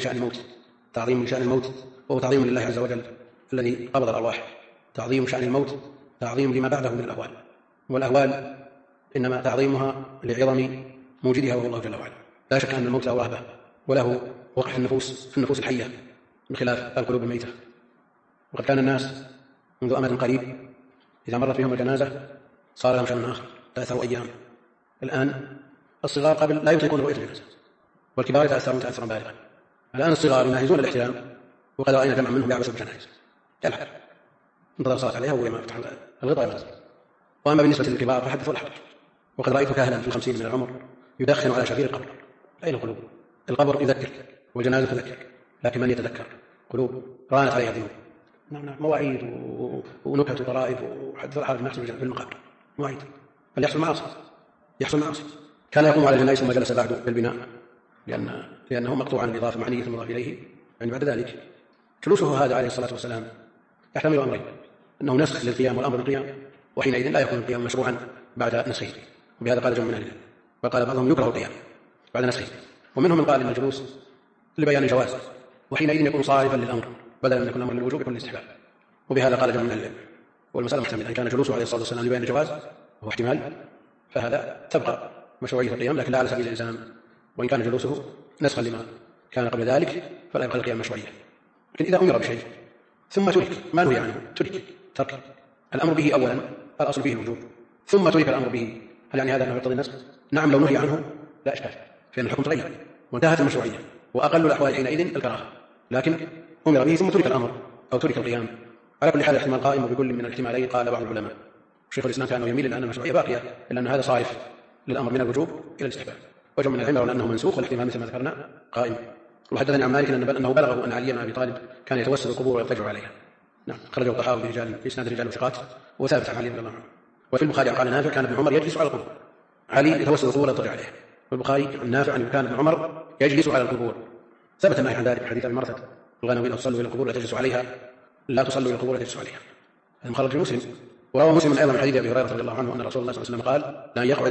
لشأن الموت، وهو تعظيم لله عز وجل الذي قبض الأرواح. تعظيم شأن الموت تعظيم لما بعده من الأهوال، والأهوال إنما تعظيمها لعظم موجدها وهو الله جل وعلا. لا شك أن الموت له رهبة وله وقع في النفوس الحية بخلاف القلوب الميتة. وقد كان الناس منذ أمد قريب إذا مرت بهم الجنازة صار لهم شأن آخر، تأثروا أيام. الآن الصغار قبل لا يطيقون رؤية الجنازة، والكبار يتأثرون تأثرا بالغا. الآن الصغار يناهزون الاحتلام، وقد رأينا جمع منهم يعبثوا بالجنائز يلعب انتظر صلاة عليها وهو ما يفتح الغطاء يمزق. وأما بالنسبة للكبار فحدثوا الأحد. وقد رأيت كاهلا في 50 من العمر يدخن على شفير القبر. أين القلوب؟ القبر يذكر والجنازة تذكر، لكن من يتذكر؟ قلوب رانت عليها ذنوب. مواعيد ونكت وطرائف وحدث الحرج ما يحصل في المقابر مواعيد، بل يحصل معاصي. كان يقوم على الجنائز ثم جلس بعد بالبناء لأنه مقطوع عن الإضافة معنية مضاف إليه. يعني بعد ذلك جلوسه هذا عليه الصلاة والسلام يحتمل أمرين: أنه نسخ للقيام والأمر بالقيام، وحينئذ لا يكون القيام مشروعا بعد نسخه. وبهذا قال جمع من أهل العلم، وقال بعضهم يكره القيام بعد نسخه، ومنهم من قال إن الجلوس لبيان الجواز، وحينئذ يكون صارفا للأمر بدلا من يكون الأمر للوجوب يكون الاستحباب. وبهذا قال جمع من أهل العلم. والمسألة محتملة، إن كان جلوسه عليه الصلاة والسلام لبيان الجواز وهو احتمال فهذا تبقى مشروعية القيام، لكن لا على سبيل الإلزام. وإن كان جلوسه نسخا لما كان قبل ذلك فلا يبقى القيام مشروعية. لكن إذا أمر بشيء ثم ترك ما نهي عنه، ترك الأمر به أولا الأصل به الوجوب، ثم ترك الأمر به، هل يعني هذا أنه يقتضي النسخ؟ نعم، لو نهي عنه لا إشكال، فإن الحكم تغير وانتهت المشروعية، وأقل الأحوال حينئذ الكراهة. لكن أمر به ثم ترك الأمر أو ترك القيام. على كل حال احتمال قائم، وبكل من الاحتمالين قال بعض العلماء. شيخ الإسلام كان يميل إلى أن المشروعية باقية، إلا أن هذا صارف للأمر من الوجوب إلى الاستحباب. وجمع من العلم أنه منسوخ، والاحتمال مثل ما ذكرنا قائم. وحدثني عن مالك أنه بلغه أن علي بن أبي طالب كان يتوسل القبور ويضطجع عليها. نعم، خرجه الطحاوي في إسناد رجال وثقات، وثابت عن علي رضي الله عنه. وفي البخاري قال نافع كان ابن عمر يجلس على القبور، علي يتوسل القبور ويضطجع عليها. والبخاري عن نافع أنه كان ابن عمر يجلس على القبور. ثبت النهي عن ذلك في حديث أبي مرثد: الغنوي لا تصلوا إلى القبور لا تجلسوا عليها، لا تصلوا إلى القبور لا تجلسوا عليها. هذا مخرج في مسلم. وروى مسلم أيضا من حديث أبي هريرة رضي الله عنه أن رسول الله صلى الله عليه وسلم قال: لن يقعد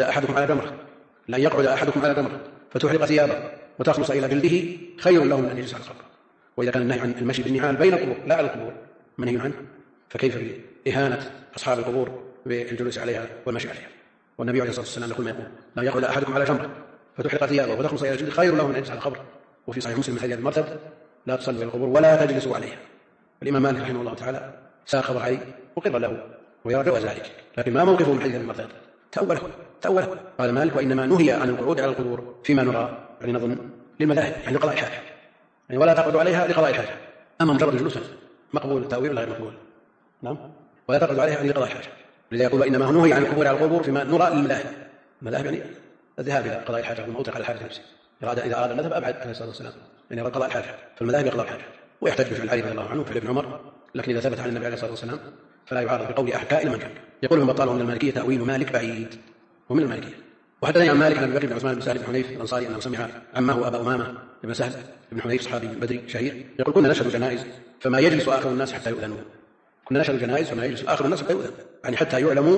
أحدكم على جمرة فتحرق ثيابه وتخلص إلى جلده خير له من أن يجلس على القبر. وإذا كان النهي عن المشي بالنعال بين القبور لا على القبور منهي عنه، فكيف بإهانة أصحاب القبور بالجلوس عليها والمشي عليها؟ والنبي عليه الصلاة والسلام يقول: لا يقعد أحدكم على جمرة فتحرق ثيابه وتخلص إلى جلده خير له من أن يجلس على القبر. وفي صحيح مسلم من حديث المرتد: لا تصلوا إلى القبور ولا تجلسوا عليها. الإمام مالك رحمه الله تعالى ساق خبر علي وقر له ويرى جواز ذلك، لكن ما موقفه من حديث المرتد؟ تأوله. قال مالك: وإنما نهي عن القعود على القبور فيما نرى، يعني نظن للمذاهب، يعني لقضاء الحاجة، يعني ولا تقعدوا عليها لقضاء الحاجة. أما مجرد الجلوس مقبول التأويل ولا غير مقبول؟ نعم، ولا تقعدوا عليها يعني لقضاء الحاجة. لذا يقول: وإنما نهي عن القبور على القبور فيما نرى للمذاهب. المذاهب يعني الذهاب إلى قضاء الحاجة والموطئ على الحاجة نفسه. إذا أراد المذهب أبعد عليه الصلاة والسلام، يعني قضاء الحاجة، فالمذاهب يقضاء الحاجة. ويحتج في علي رضي الله عنه وفي ابن عمر، لكن إذا ثبت عن النبي عليه الصلاة والسلام فلا يعارض بقول أحد كائن من كان. يقول ابن بطال: ومن المالكية تأويل مالك بعيد، ومن المالكية. وحدثني عن مالك بن أبي بكر بن عثمان بن سهل بن حنيف الأنصاري أنه سمع عمه أبا أمامة بن سهل بن حنيف صحابي بدري شهير يقول: كنا نشهد جنائز فما يجلس آخر الناس حتى يؤذنوا. كنا نشهد جنائز فما يجلس آخر الناس حتى يؤذن، يعني حتى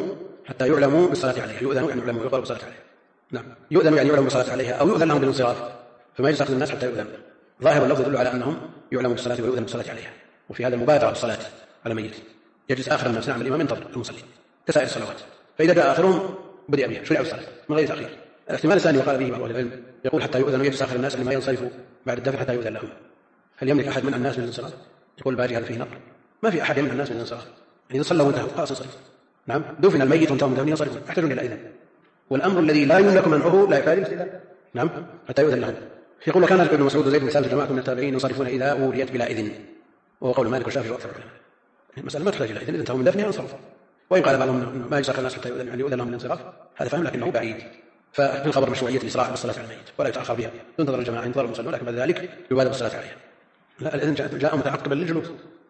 يعلموا بالصلاة عليها. يؤذنوا يعني يعلموا يقال بالصلاة عليها. نعم، يؤذنوا يعني يعلموا بالصلاة عليها، أو يؤذن لهم بالانصراف، فما يجلس آخر الناس حتى يؤذن. ظاهر اللفظ يدل على أنهم يعلموا بالصلاة ويؤذن بالصلاة عليها، وفي هذا المبادرة بالصلاة على ميت. يجلس آخر الناس نعم الإمام ينتظر المصلي كسائر الصلوات، فإذا جاء آخرهم بدأ بها شرع الصلاة من غير تأخير. الاحتمال الثاني وقال به بعض أهل العلم يقول: حتى يؤذن ويجلس آخر الناس لما ينصرفوا بعد الدفع حتى يؤذن لهم. هل يملك أحد من الناس من الانصراف؟ يقول الباجي: هذا فيه نظر، ما في أحد يملك الناس من الانصراف، يعني إذا صلوا وانتهوا خلاص انصرف. نعم، دفن الميت وانتهوا مدفنين ينصرفون، يحتاجون إلى إذن. والأمر الذي لا يملك منعه لا يحتاج إلى نعم حتى يؤذن لهم. يقول: كان ابن مسعود وزيد بن ثابت جماعة من التابعين ينصرفون إذا أوليت بلا إذن، وهو قول مالك والشافعي وأكثر العلماء. المسألة ما تحتاج إلى إذن، إذا انتهوا من دفنها انصرفوا. وإن قال بعضهم ما يجلس الناس حتى يؤذن يعني يؤذن لهم بالانصراف، هذا فهم لكنه بعيد. ففي الخبر مشروعية الإسراع بالصلاة على الميت ولا يتأخر بها، تنتظر الجماعة ينتظر المصلون، لكن بعد ذلك يبادر بالصلاة عليها. لا، الإذن جاء متعقبا للجلوس،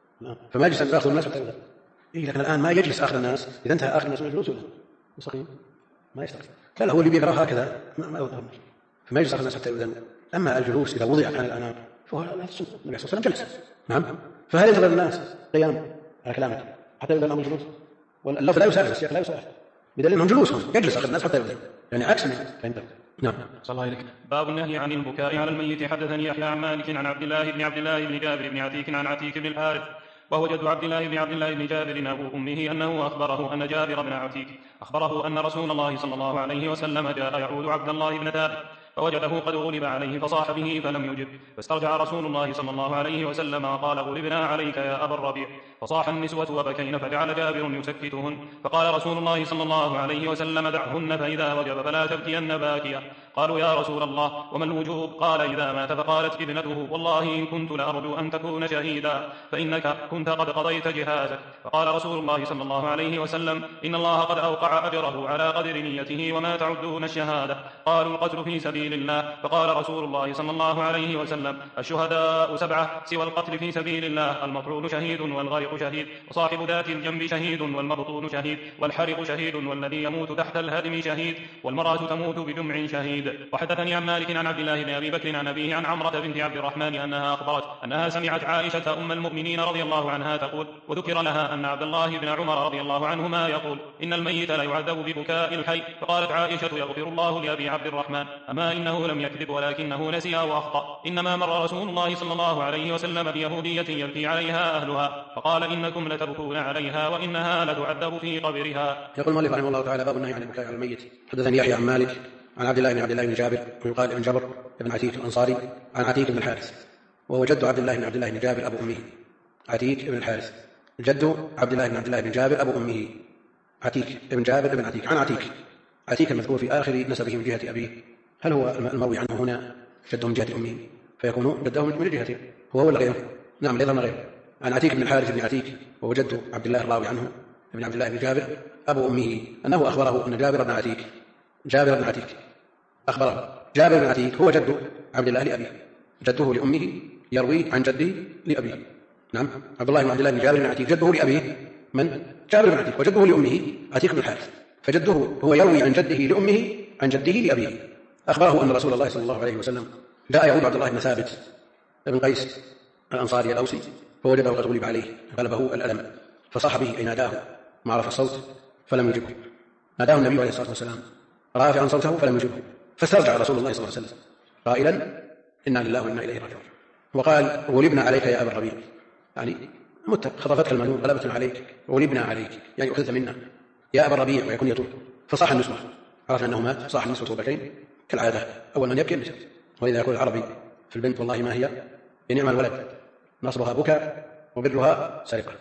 فما يجلس آخر الناس حتى يؤذن. لكن الآن ما يجلس آخر الناس، إذا انتهى آخر الناس من الجلوس مستقيم ما يستقيم. لا، هو اللي بيقرأ هكذا ما يؤذن، فما يجلس آخر الناس حتى يؤذن. أما الجلوس إذا وضع كان الأنام فهو النبي صلى الله عليه وسلم جلس. نعم، فهل ينتظر الناس قيام على كلامك حتى يؤذن لهم الجلوس؟ واللفظ لا يساعد، السياق لا يساعد، بدليل أنهم جلوسهم يجلس آخر الناس حتى يؤذن، يعني عكس ما فهمت. نعم. صلى الله عليك. باب النهي عن البكاء على الميت. حدثني يحيى عن مالك عن عبد الله بن جابر بن عتيك عن عتيك بن الحارث وهو جد عبد الله بن جابر أبو أمه أنه أخبره أن جابر بن عتيك أخبره أن رسول الله صلى الله عليه وسلم جاء يعود عبد الله بن ثابت فوجده قد غلب عليه فصاح به فلم يجب، فاسترجع رسول الله صلى الله عليه وسلم وقال: غلبنا عليك يا أبا الربيع. فصاح النسوة وبكين، فجعل جابر يسكتهن، فقال رسول الله صلى الله عليه وسلم: دعهن فإذا وجب فلا تبكين باكيا. قالوا: يا رسول الله وما الوجوب؟ قال: إذا مات. فقالت ابنته: والله إن كنت لأرجو أن تكون شهيدا، فإنك كنت قد قضيت جهازك. فقال رسول الله صلى الله عليه وسلم: إن الله قد أوقع أجره على قدر نيته، وما تعدون الشهادة؟ قالوا: القتل في سبيل الله. فقال رسول الله صلى الله عليه وسلم: الشهداء 7 سوى القتل في سبيل الله: المطلول شهيد، والغرق شهيد، وصاحب ذات الجنب شهيد، والمبطول شهيد، والحرق شهيد، والذي يموت تحت الهدم شهيد، والمرأة تموت بدمع شهيد. وحدثني عن مالك عن عبد الله بن أبي بكر عن أبيه عن عمرة بنت عبد الرحمن أنها أخبرت أنها سمعت عائشة أم المؤمنين رضي الله عنها تقول: وذكر لها أن عبد الله بن عمر رضي الله عنهما يقول: إن الميت لا يعذب ببكاء الحي. فقالت عائشة: يغفر الله لأبي عبد الرحمن، أما إنه لم يكذب ولكنه نسي وأخطأ، إنما مر رسول الله صلى الله عليه وسلم بيهودية يبكي عليها أهلها فقال: إنكم لتبكون عليها وإنها لتعذب في قبرها. يقول المؤلف رحمه الله تعالى: باب النهي عن البكاء على الميت. حدثني يحيى عن مالك عن عبد الله بن جابر ويقال ابن جبر بن عتيك الأنصاري عن عتيك بن الحارث وهو جد عبد الله بن جابر أبو أمه. عتيك بن الحارث جد عبد الله بن جابر أبو أمه، عتيك بن جابر بن عتيك عن عتيك المذكور في آخر نسبه من جهة أبيه. هل هو المروي عنه هنا جده من جهة أمه فيكون جده من جهته هو ولا غيره؟ نعم، ليس غيره. عن عتيك بن الحارث بن عتيك وهو جد عبد الله الراوي عنه ابن عبد الله بن جابر أبو أمه أنه أخبره أن جابر بن عتيك أخبره. جابر بن عتيك هو جد عبد الله لأبيه، جده لأمه يروي عن جده لأبيه. نعم، عبد الله بن جابر بن عتيك جده لأبيه من؟ جابر بن عتيك، وجده لأمه عتيك بن الحارث، فجده هو يروي عن جده لأمه عن جده لأبيه. أخبره أن رسول الله صلى الله عليه وسلم جاء يعود عبد الله بن ثابت بن قيس الأنصاري الأوسي فوجده قد غلب عليه غلبه الألم فصاح به أي ناداه مع رفع الصوت فلم يجبه. ناداه النبي عليه الصلاة والسلام رافعا صوته فلم يجبه، فاسترجع رسول الله صلى الله عليه وسلم قائلا: إنا لله وإنا إليه راجعون. وقال: غلبنا عليك يا أبا الربيع، يعني خطفتك المنون غلبة عليك، غلبنا عليك يعني أخذت منا يا أبا الربيع ويكون يتوب. فصاح النسوة، عرفنا أنه مات، صاح النسوة وبكين كالعادة، أول من يبكي النساء. وإذا يقول العربي في البنت: والله ما هي بنعم الولد، نصبها بكى وبرها سرقة.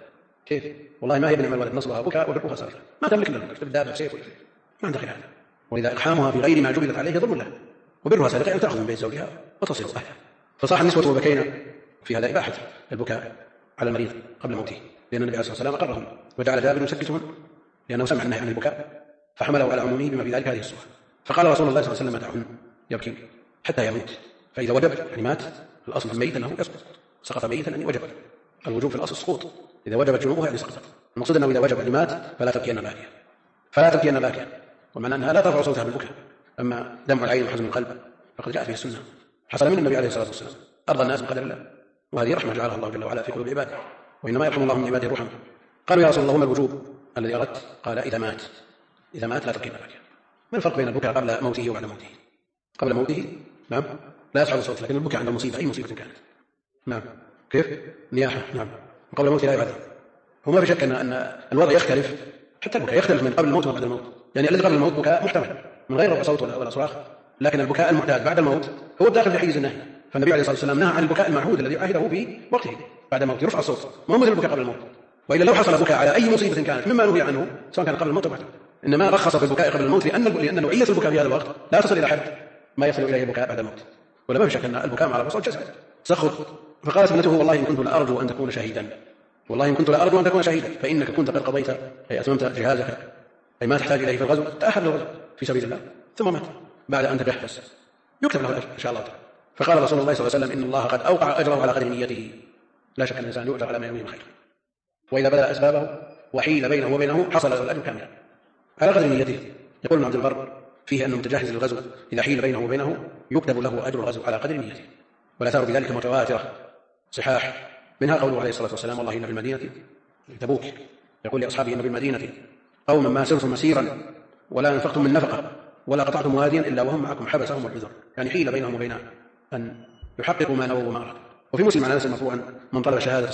كيف؟ والله ما هي بنعم الولد نصبها بكاء وبرها صرفا، ما تملك الا البكاء، الدابه بسيف ما عندك غير هذا. ولذا اقحامها في غير ما جبلت عليه ظلم له، وبرها سرقه ان تاخذ من بيت زوجها وتصل اهلها. فصاح النسوه وبكينا في هذا اباحه البكاء على المريض قبل موته، لان النبي عليه الصلاه والسلام اقرهم وجعل جابر يسكتهن لانه سمع النهي عن البكاء فحمله على عمومه بما في ذلك هذه الصوره. فقال رسول الله صلى الله عليه وسلم دعهن يبكي حتى يموت، فاذا وجب يعني مات، الاصل في الميت انه يسقط، سقط ميتا يعني وجب، الوجوب في الاصل سقوط، اذا وجبت جنوبها يعني سقطت. المقصود انه اذا وجب يعني مات فلا تبكين باكيا، فلا تبكين باكيا، ومعنى انها لا ترفع صوتها بالبكاء. اما دمع العين وحزن القلب فقد جاءت به السنه، حصل من النبي عليه الصلاه والسلام، ارضى الناس بقدر الله، وهذه رحمه جعلها الله جل وعلا في قلوب عباده، وانما يرحم الله من عباده الرحم. قالوا يا رسول الله وما الوجوب الذي اردت؟ قال اذا مات، اذا مات لا تبكين باكيا. ما الفرق بين البكاء قبل موته وبعد موته؟ قبل موته نعم لا يصعد الصوت، لكن البكاء عند المصيبه اي مصيبه كانت نعم كيف؟ نياحه نعم، قبل الموت لا يعذب. هو ما في شك ان الوضع يختلف، حتى البكاء يختلف من قبل الموت وبعد الموت، يعني الذي قبل الموت بكاء محتمل من غير رفع صوت ولا صراخ، لكن البكاء المعتاد بعد الموت هو الداخل في حيز النهي. فالنبي عليه الصلاه والسلام نهى عن البكاء المعهود الذي عهده في وقته بعد الموت، يرفع الصوت، ما هو مثل البكاء قبل الموت. والا لو حصل بكاء على اي مصيبه كانت مما نهي عنه سواء كان قبل الموت او بعد، انما رخص في البكاء قبل الموت لان نوعيه البكاء في هذا الوقت لا تصل الى حد ما يصل اليه البكاء بعد الموت. ولا ما في شك ان البكاء مع الرسول جزاء سخط. فقالت ابنته والله ان كنت لارجو ان تكون شهيدا، والله ان كنت لارجو ان تكون شهيدا، فانك كنت قد قضيت اي اتممت جهازك، اي ما تحتاج اليه في الغزو، تاهل للغزو في سبيل الله، ثم مات بعد ان تجهز، يكتب له الاجر ان شاء الله. فقال رسول الله صلى الله عليه وسلم ان الله قد اوقع اجره على قدر نيته، لا شك ان الانسان يؤجر على ما ينويه من خير، واذا بذل اسبابه وحيل بينه وبينه حصل له الاجر كاملا على قدر نيته. يقول ابن عبد البر فيه ان المتجهز للغزو اذا حيل بينه وبينه يكتب له اجر الغزو على قدر نيته. والاثار بذلك متواتره صحاح، منها قوله عليه الصلاه والسلام والله ان في المدينه تبوك يقول لاصحابه ان في المدينه قوما ما سرتم مسيرا ولا انفقتم من نفقه ولا قطعتم واديا الا وهم معكم حبسهم العذر، يعني حيل بينهم وبين ان يحققوا ما نووا وما ارادوا. وفي مسلم عن انس مرفوعا من طلب الشهاده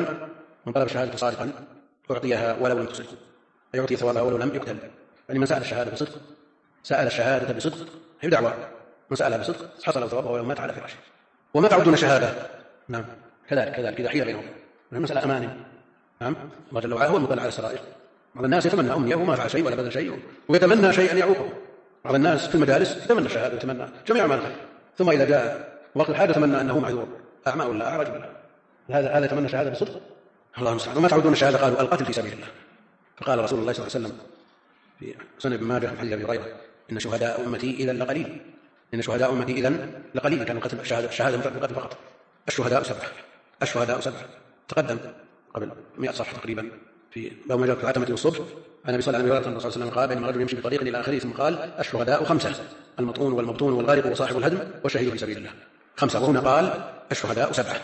صادقا اعطيها ولو لم تصدق، يعطي ثوابها ولو لم يقتل. يعني من سال الشهاده بصدق هي دعوه، من سالها بصدق حصل له ثوابها ولو مات على فراشه. وما تعدون شهاده نعم كذلك اذا حيل بينهم، المساله امانه نعم، الله جل وعلا هو المطلع على السرائر. بعض الناس يتمنى امنيه وما فعل شيء ولا بذل شيء ويتمنى شيئا يعوقه. بعض الناس في المجالس يتمنى الشهاده ويتمنى جميع ما الخير، ثم اذا جاء وقت الحاجه يتمنى انه معذور، اعمى ولا اعرج ولا هذا يتمنى الشهاده بصدق، الله المستعان. وما تعودون الشهاده قالوا القتل في سبيل الله. فقال رسول الله صلى الله عليه وسلم في سنن ابن ماجه من حديث ابي هريره ان شهداء امتي اذا لقليل، ان شهداء امتي اذا لقليل، كانوا قتل الشهاده بالقتل فقط. الشهداء سبعه تقدم قبل 100 صفحه تقريبا في باب ما جاء في العتمه والصبح عن النبي صلى الله عليه وسلم قال بينما رجل يمشي بطريق الى اخره ثم قال الشهداء 5 المطعون والمبطون والغارق وصاحب الهدم والشهيد في سبيل الله 5، وهنا قال الشهداء 7.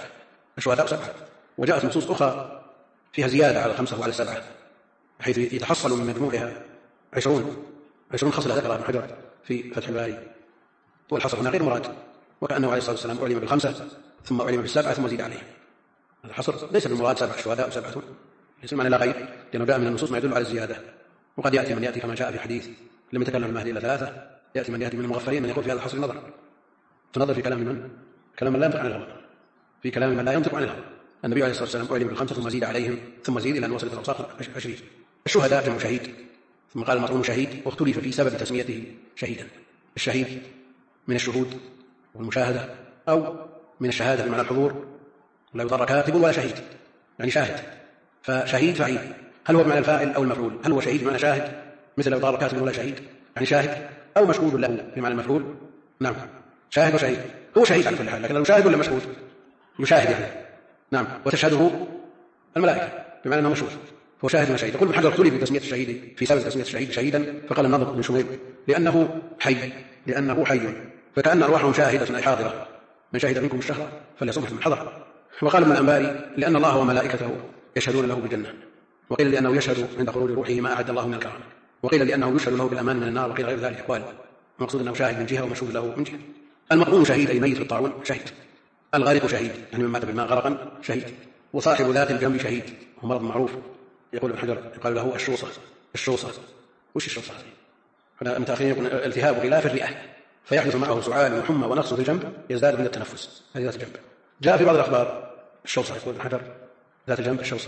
وجاءت نصوص اخرى فيها زياده على 5 وعلى 7، حيث يتحصل من مجموعها 20 خصله ذكرها ابن حجر في فتح الباري. والحصر هنا غير مراد، وكانه عليه الصلاه والسلام اعلم ب5 ثم اعلم ب7 ثم زيد عليه. هذا الحصر ليس بالمراد 7 شهداء و7، ليس معنى لا غير، لانه جاء من النصوص ما يدل على الزياده. وقد ياتي من ياتي كما جاء في حديث لم يتكلم المهدي الا 3، ياتي من من المغفرين من يقول في هذا الحصر نظر في كلام من لا ينطق عن الهوى، في كلام من لا ينطق عن الهوى. النبي عليه الصلاه والسلام اعلم ب5 ثم زيد عليهم ثم زيد الى ان وصلت الاوصاف 20. الشهداء جمع شهيد، ثم قال المطعون شهيد، واختلف في سبب تسميته شهيدا. الشهيد من الشهود والمشاهده او من الشهاده بمعنى الحضور، لا يضر كاتب ولا شهيد، يعني شاهد. فشهيد فعيل، هل هو بمعنى الفاعل او المفعول؟ هل هو شهيد بمعنى شاهد مثل لا يضر كاتب ولا شهيد يعني شاهد، او مشهود له بمعنى المفعول؟ نعم شاهد وشهيد، هو شهيد على كل حال، لكن لو شاهد ولا مشهود؟ مشاهد يعني نعم، وتشهده الملائكه بمعنى انه مشهود، هو شاهد وشهيد. يقول ابن حجر اختلف في تسميه الشهيد في سبب تسميه الشهيد شهيدا، فقال النضر بن شميل لانه حي فكأن ارواحهم شاهده اي حاضره، من شهد منكم الشهر فليصمح من حضر. وقال ابن الانباري لان الله وملائكته يشهدون له بالجنه، وقيل لانه يشهد عند خروج روحه ما اعد الله من الكرامه، وقيل لانه يشهد له بالامان من النار، وقيل غير ذلك اقوال. المقصود انه شاهد من جهه ومشهود له من جهه. المطعون شهيد اي ميت في الطاعون شهيد، الغارق شهيد يعني من مات بالماء غرقا شهيد، وصاحب ذات الجنب شهيد، هو مرض معروف. يقول ابن حجر يقال له الشوصه. وش الشوصه؟ المتاخرين يقول التهاب غلاف الرئه، فيحدث معه سعال وحمى ونقص في الجنب يزداد من التنفس، هذه ذات الجنب. جاء في بعض الاخبار الشوصه، يقول ابن حجر ذات الجنب الشوصه،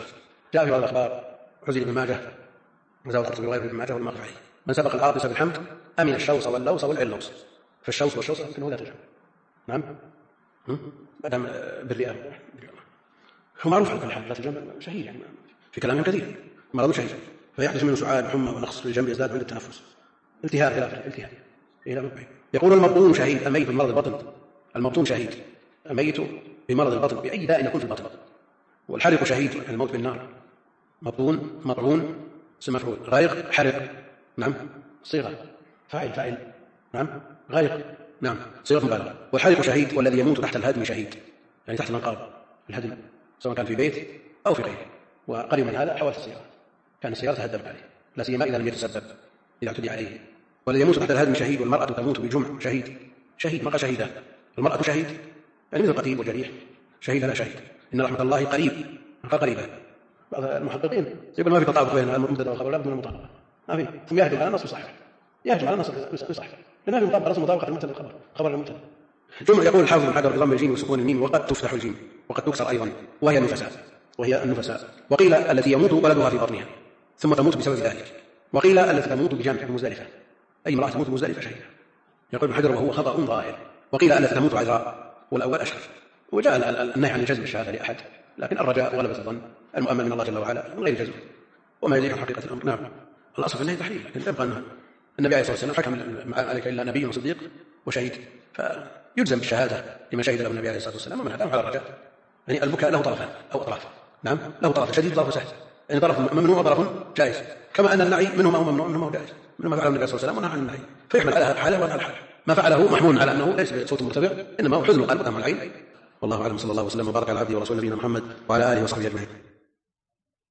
جاء في بعض الأخبار عزل ابن ماجه وزاد القرطبي وغيره ابن ماجه والمقطعي من سبق العاطس بالحمد أمن الشوص واللوص والعلوص. فالشوص والشوص يمكن لا ترجع. نعم مدام بالرئة هو معروف على كل حال لا ترجع شهيد يعني في كلامهم كثير مرض شهيد فيحدث منه سعال حمى ونقص في الجنب يزداد عند التنفس التهاب خلاف التهاب إلى مبعي. يقول المبطون شهيد الميت بمرض البطن. المبطون شهيد الميت بمرض البطن بأي داء يكون في البطن. والحرق شهيد الموت بالنار. مبطون مطعون اسم مفعول. غارق حرق نعم صيغة فاعل نعم غارق نعم صيغة مبالغة. والحرق شهيد والذي يموت تحت الهدم شهيد يعني تحت المنقار الهدم سواء كان في بيت أو في غيره. وقريب من هذا حوالي السيارة كان السيارة تهدمت عليه لا سيما إذا لم يتسبب إذا اعتدي عليه. والذي يموت تحت الهدم شهيد. والمرأة تموت بجمع شهيد ما شهيدة. المرأة شهيد يعني مثل قتيل وجريح شهيد لا شهيد. إن رحمة الله قريبة. بعض المحققين يقول ما في تطابق بين المبتدا والخبر لا بد من المطابقة ما في ثم يهجم على النص بصحيح يهجم على النص بصحيح لأن في مطابقة رسم مطابقة المبتدا والخبر خبر المبتدا. جمع يقول الحافظ بن حجر بضم الجيم وسكون الميم وقد تفتح الجيم وقد تكسر أيضا وهي النفساء. وقيل التي يموت ولدها في بطنها ثم تموت بسبب ذلك. وقيل التي تموت بجامع بمزدلفة أي امرأة تموت بمزدلفة شهيدة. يقول ابن حجر وهو خطأ ظاهر. وقيل التي تموت عذراء والأول أشهر. وجاء النهي عن جزم الشهادة لأحد لكن الرجاء غلبة الظن المؤمن من الله جل وعلا من غير جزم وما يدريك عن حقيقة الأمر. نعم الأصل في النهي تحريم لكن يبقى أن النبي عليه الصلاة والسلام حكم عليك إلا نبي وصديق وشهيد فيجزم بالشهادة لمن شهد له النبي عليه الصلاة والسلام ومن هداه على الرجاء. يعني البكاء له طرفان أو أطراف. نعم له طرف شديد وطرف سهل يعني طرف ممنوع وطرف جائز كما أن النعي منه ما هو ممنوع منه ما هو جائز منه ما فعله النبي صلى الله عليه وسلم ونهى عن النعي فيحمل على حاله وعلى حاله. ما فعله محمول على أنه ليس بصوت مرتفع إنما هو حزن القلب وطمع العين. والله أعلم. صلى الله وسلم وبارك على عبده ورسوله نبينا محمد وعلى آله وصحبه أجمعين.